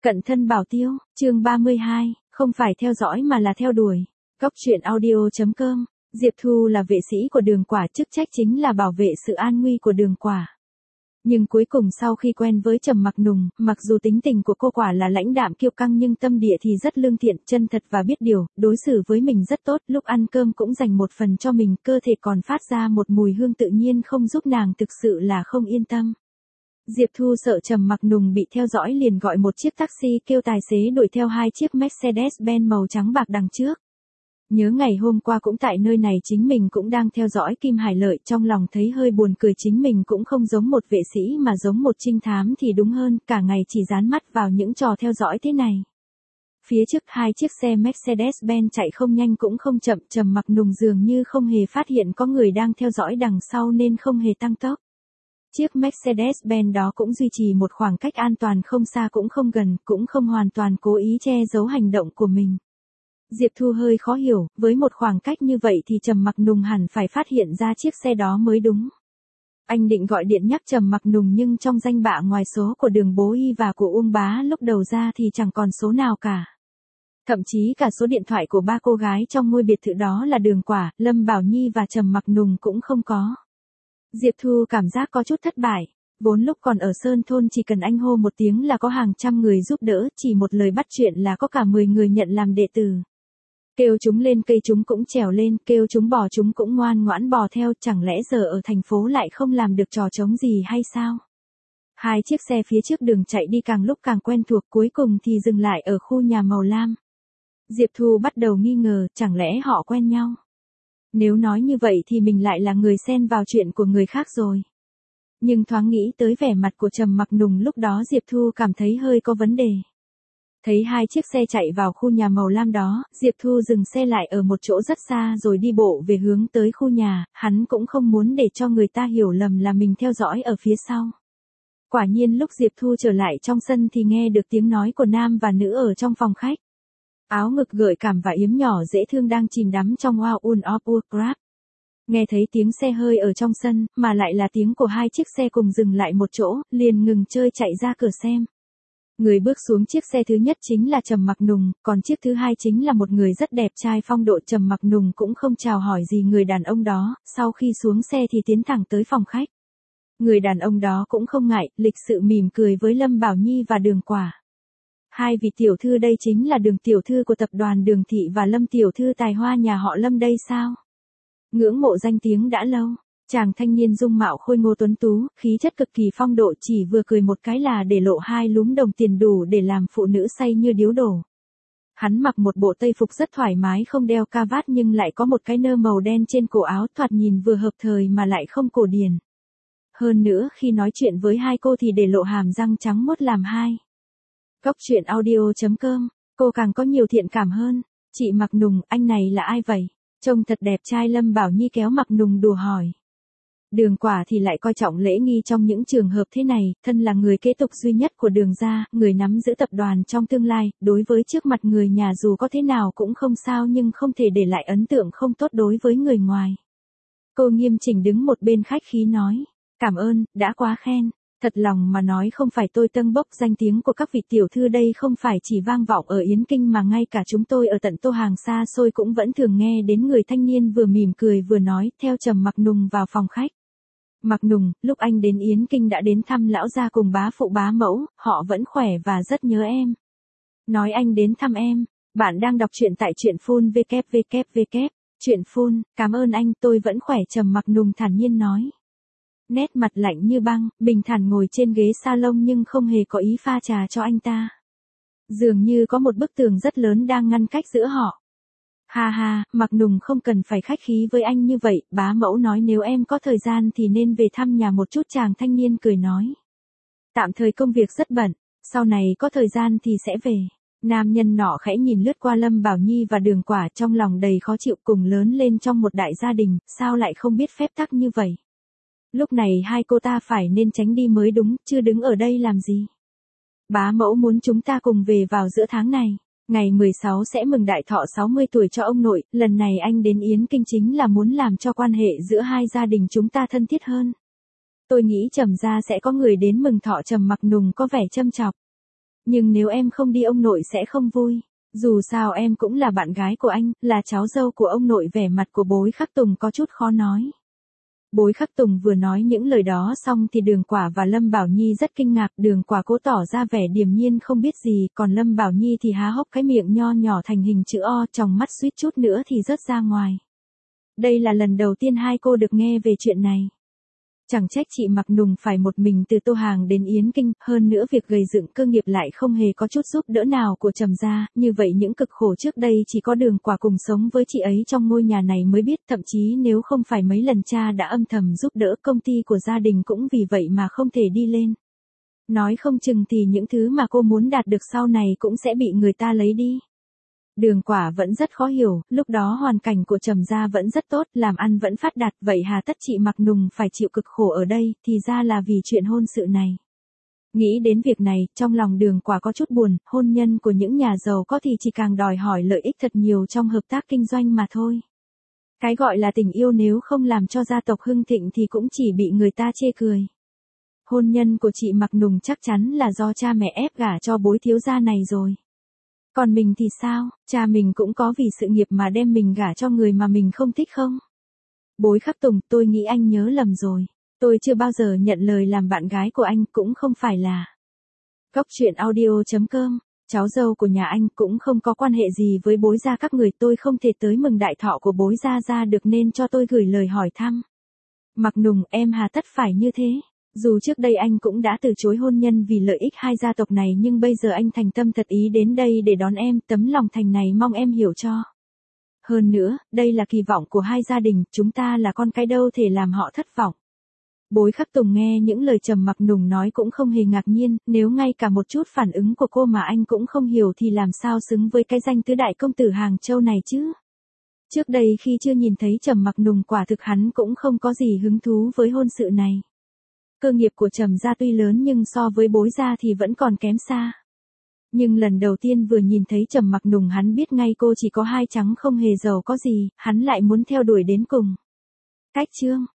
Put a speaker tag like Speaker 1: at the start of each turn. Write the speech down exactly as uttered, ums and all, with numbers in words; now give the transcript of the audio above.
Speaker 1: Cận thân bảo tiêu, chương ba mươi hai, không phải theo dõi mà là theo đuổi. Góc truyện audio chấm com, Diệp Thu là vệ sĩ của Đường Quả, chức trách chính là bảo vệ sự an nguy của Đường Quả. Nhưng cuối cùng sau khi quen với Trầm Mặc Nùng, mặc dù tính tình của cô quả là lãnh đạm kiêu căng nhưng tâm địa thì rất lương thiện, chân thật và biết điều, đối xử với mình rất tốt, lúc ăn cơm cũng dành một phần cho mình, cơ thể còn phát ra một mùi hương tự nhiên không giúp nàng thực sự là không yên tâm. Diệp Thu sợ Trầm Mặc Nùng bị theo dõi liền gọi một chiếc taxi kêu tài xế đuổi theo hai chiếc Mercedes-Benz màu trắng bạc đằng trước. Nhớ ngày hôm qua cũng tại nơi này chính mình cũng đang theo dõi Kim Hải Lợi, trong lòng thấy hơi buồn cười, chính mình cũng không giống một vệ sĩ mà giống một trinh thám thì đúng hơn, cả ngày chỉ dán mắt vào những trò theo dõi thế này. Phía trước hai chiếc xe Mercedes-Benz chạy không nhanh cũng không chậm, Trầm Mặc Nùng dường như không hề phát hiện có người đang theo dõi đằng sau nên không hề tăng tốc. Chiếc Mercedes-Benz đó cũng duy trì một khoảng cách an toàn, không xa cũng không gần, cũng không hoàn toàn cố ý che giấu hành động của mình. Diệp Thu hơi khó hiểu, với một khoảng cách như vậy thì Trầm Mặc Nùng hẳn phải phát hiện ra chiếc xe đó mới đúng. Anh định gọi điện nhắc Trầm Mặc Nùng nhưng trong danh bạ ngoài số của Đường Bố Y và của Uông Bá lúc đầu ra thì chẳng còn số nào cả. Thậm chí cả số điện thoại của ba cô gái trong ngôi biệt thự đó là Đường Quả, Lâm Bảo Nhi và Trầm Mặc Nùng cũng không có. Diệp Thu cảm giác có chút thất bại, vốn lúc còn ở Sơn Thôn chỉ cần anh hô một tiếng là có hàng trăm người giúp đỡ, chỉ một lời bắt chuyện là có cả mười người nhận làm đệ tử. Kêu chúng lên cây chúng cũng trèo lên, kêu chúng bò chúng cũng ngoan ngoãn bò theo, chẳng lẽ giờ ở thành phố lại không làm được trò trống gì hay sao? Hai chiếc xe phía trước đường chạy đi càng lúc càng quen thuộc, cuối cùng thì dừng lại ở khu nhà màu lam. Diệp Thu bắt đầu nghi ngờ, chẳng lẽ họ quen nhau? Nếu nói như vậy thì mình lại là người xen vào chuyện của người khác rồi. Nhưng thoáng nghĩ tới vẻ mặt của Trầm Mặc Nùng lúc đó, Diệp Thu cảm thấy hơi có vấn đề. Thấy hai chiếc xe chạy vào khu nhà màu lam đó, Diệp Thu dừng xe lại ở một chỗ rất xa rồi đi bộ về hướng tới khu nhà, hắn cũng không muốn để cho người ta hiểu lầm là mình theo dõi ở phía sau. Quả nhiên lúc Diệp Thu trở lại trong sân thì nghe được tiếng nói của nam và nữ ở trong phòng khách. Áo ngực gợi cảm và yếm nhỏ dễ thương đang chìm đắm trong Wow Un of Warcraft. Nghe thấy tiếng xe hơi ở trong sân, mà lại là tiếng của hai chiếc xe cùng dừng lại một chỗ, liền ngừng chơi chạy ra cửa xem. Người bước xuống chiếc xe thứ nhất chính là Trầm Mặc Nùng, còn chiếc thứ hai chính là một người rất đẹp trai phong độ. Trầm Mặc Nùng cũng không chào hỏi gì người đàn ông đó, sau khi xuống xe thì tiến thẳng tới phòng khách. Người đàn ông đó cũng không ngại, lịch sự mỉm cười với Lâm Bảo Nhi và Đường Quả. Hai vị tiểu thư đây chính là Đường tiểu thư của tập đoàn Đường Thị và Lâm tiểu thư tài hoa nhà họ Lâm đây sao? Ngưỡng mộ danh tiếng đã lâu. Chàng thanh niên dung mạo khôi ngô tuấn tú, khí chất cực kỳ phong độ, chỉ vừa cười một cái là để lộ hai lúm đồng tiền đủ để làm phụ nữ say như điếu đổ. Hắn mặc một bộ tây phục rất thoải mái, không đeo ca vát nhưng lại có một cái nơ màu đen trên cổ áo, thoạt nhìn vừa hợp thời mà lại không cổ điển. Hơn nữa khi nói chuyện với hai cô thì để lộ hàm răng trắng muốt làm hai. Góc truyện audio chấm com, cô càng có nhiều thiện cảm hơn. Chị Mặc Nùng, anh này là ai vậy? Trông thật đẹp trai, Lâm Bảo Nhi kéo Mặc Nùng đùa hỏi. Đường Quả thì lại coi trọng lễ nghi trong những trường hợp thế này, thân là người kế tục duy nhất của Đường gia, người nắm giữ tập đoàn trong tương lai, đối với trước mặt người nhà dù có thế nào cũng không sao nhưng không thể để lại ấn tượng không tốt đối với người ngoài. Cô nghiêm chỉnh đứng một bên khách khí nói, cảm ơn, đã quá khen, thật lòng mà nói không phải tôi tâng bốc, danh tiếng của các vị tiểu thư đây không phải chỉ vang vọng ở Yến Kinh mà ngay cả chúng tôi ở tận Tô Hàng xa xôi cũng vẫn thường nghe đến. Người thanh niên vừa mỉm cười vừa nói, theo Trầm Mặc Nùng vào phòng khách. Mặc Nùng, lúc anh đến Yến Kinh đã đến thăm lão gia cùng bá phụ bá mẫu, họ vẫn khỏe và rất nhớ em. Nói anh đến thăm em, bạn đang đọc truyện tại truyện phun vê kép vê kép vê kép, truyện phun, cảm ơn anh, tôi vẫn khỏe, Trầm Mặc Nùng thản nhiên nói. Nét mặt lạnh như băng, bình thản ngồi trên ghế salon nhưng không hề có ý pha trà cho anh ta. Dường như có một bức tường rất lớn đang ngăn cách giữa họ. Ha ha, Mặc Nùng không cần phải khách khí với anh như vậy, bá mẫu nói nếu em có thời gian thì nên về thăm nhà một chút, chàng thanh niên cười nói. Tạm thời công việc rất bận, sau này có thời gian thì sẽ về. Nam nhân nọ khẽ nhìn lướt qua Lâm Bảo Nhi và Đường Quả, trong lòng đầy khó chịu, cùng lớn lên trong một đại gia đình, sao lại không biết phép tắc như vậy. Lúc này hai cô ta phải nên tránh đi mới đúng, chứ đứng ở đây làm gì. Bá mẫu muốn chúng ta cùng về vào giữa tháng này. Ngày mười sáu sẽ mừng đại thọ sáu mươi tuổi cho ông nội, lần này anh đến Yến Kinh chính là muốn làm cho quan hệ giữa hai gia đình chúng ta thân thiết hơn. Tôi nghĩ Trầm gia sẽ có người đến mừng thọ. Trầm Mặc Nùng có vẻ châm chọc. Nhưng nếu em không đi ông nội sẽ không vui. Dù sao em cũng là bạn gái của anh, là cháu dâu của ông nội. Vẻ mặt của Bối Khắc Tùng có chút khó nói. Bối Khắc Tùng vừa nói những lời đó xong thì Đường Quả và Lâm Bảo Nhi rất kinh ngạc. Đường Quả cố tỏ ra vẻ điềm nhiên không biết gì, còn Lâm Bảo Nhi thì há hốc cái miệng nho nhỏ thành hình chữ O, tròng mắt suýt chút nữa thì rớt ra ngoài. Đây là lần đầu tiên hai cô được nghe về chuyện này. Chẳng trách chị Mặc Nùng phải một mình từ Tô Hàng đến Yến Kinh, hơn nữa việc gầy dựng cơ nghiệp lại không hề có chút giúp đỡ nào của Trầm gia, như vậy những cực khổ trước đây chỉ có Đường Quả cùng sống với chị ấy trong ngôi nhà này mới biết, thậm chí nếu không phải mấy lần cha đã âm thầm giúp đỡ, công ty của gia đình cũng vì vậy mà không thể đi lên. Nói không chừng thì những thứ mà cô muốn đạt được sau này cũng sẽ bị người ta lấy đi. Đường Quả vẫn rất khó hiểu, lúc đó hoàn cảnh của Trầm gia vẫn rất tốt, làm ăn vẫn phát đạt, vậy hà tất chị Mặc Nùng phải chịu cực khổ ở đây, thì ra là vì chuyện hôn sự này. Nghĩ đến việc này, trong lòng Đường Quả có chút buồn, hôn nhân của những nhà giàu có thì chỉ càng đòi hỏi lợi ích thật nhiều trong hợp tác kinh doanh mà thôi. Cái gọi là tình yêu nếu không làm cho gia tộc hưng thịnh thì cũng chỉ bị người ta chê cười. Hôn nhân của chị Mặc Nùng chắc chắn là do cha mẹ ép gả cho Bối thiếu gia này rồi. Còn mình thì sao, cha mình cũng có vì sự nghiệp mà đem mình gả cho người mà mình không thích không? Bối Khắc Tùng, tôi nghĩ anh nhớ lầm rồi. Tôi chưa bao giờ nhận lời làm bạn gái của anh, cũng không phải là. Góc truyện audio chấm com, cháu dâu của nhà anh cũng không có quan hệ gì với Bối gia các người, tôi không thể tới mừng đại thọ của Bối gia gia được nên cho tôi gửi lời hỏi thăm. Mặc Nùng, em hà tất phải như thế. Dù trước đây anh cũng đã từ chối hôn nhân vì lợi ích hai gia tộc này, nhưng bây giờ anh thành tâm thật ý đến đây để đón em, tấm lòng thành này mong em hiểu cho. Hơn nữa, đây là kỳ vọng của hai gia đình, chúng ta là con cái đâu thể làm họ thất vọng. Bối Khắc Tùng nghe những lời Trầm Mặc Nùng nói cũng không hề ngạc nhiên, nếu ngay cả một chút phản ứng của cô mà anh cũng không hiểu thì làm sao xứng với cái danh tứ đại công tử Hàng Châu này chứ. Trước đây khi chưa nhìn thấy Trầm Mặc Nùng, quả thực hắn cũng không có gì hứng thú với hôn sự này. Cơ nghiệp của Trầm gia tuy lớn nhưng so với Bối gia thì vẫn còn kém xa. Nhưng lần đầu tiên vừa nhìn thấy Trầm Mặc Nùng hắn biết ngay cô chỉ có hai trắng không hề giàu có gì, hắn lại muốn theo đuổi đến cùng. Cách chương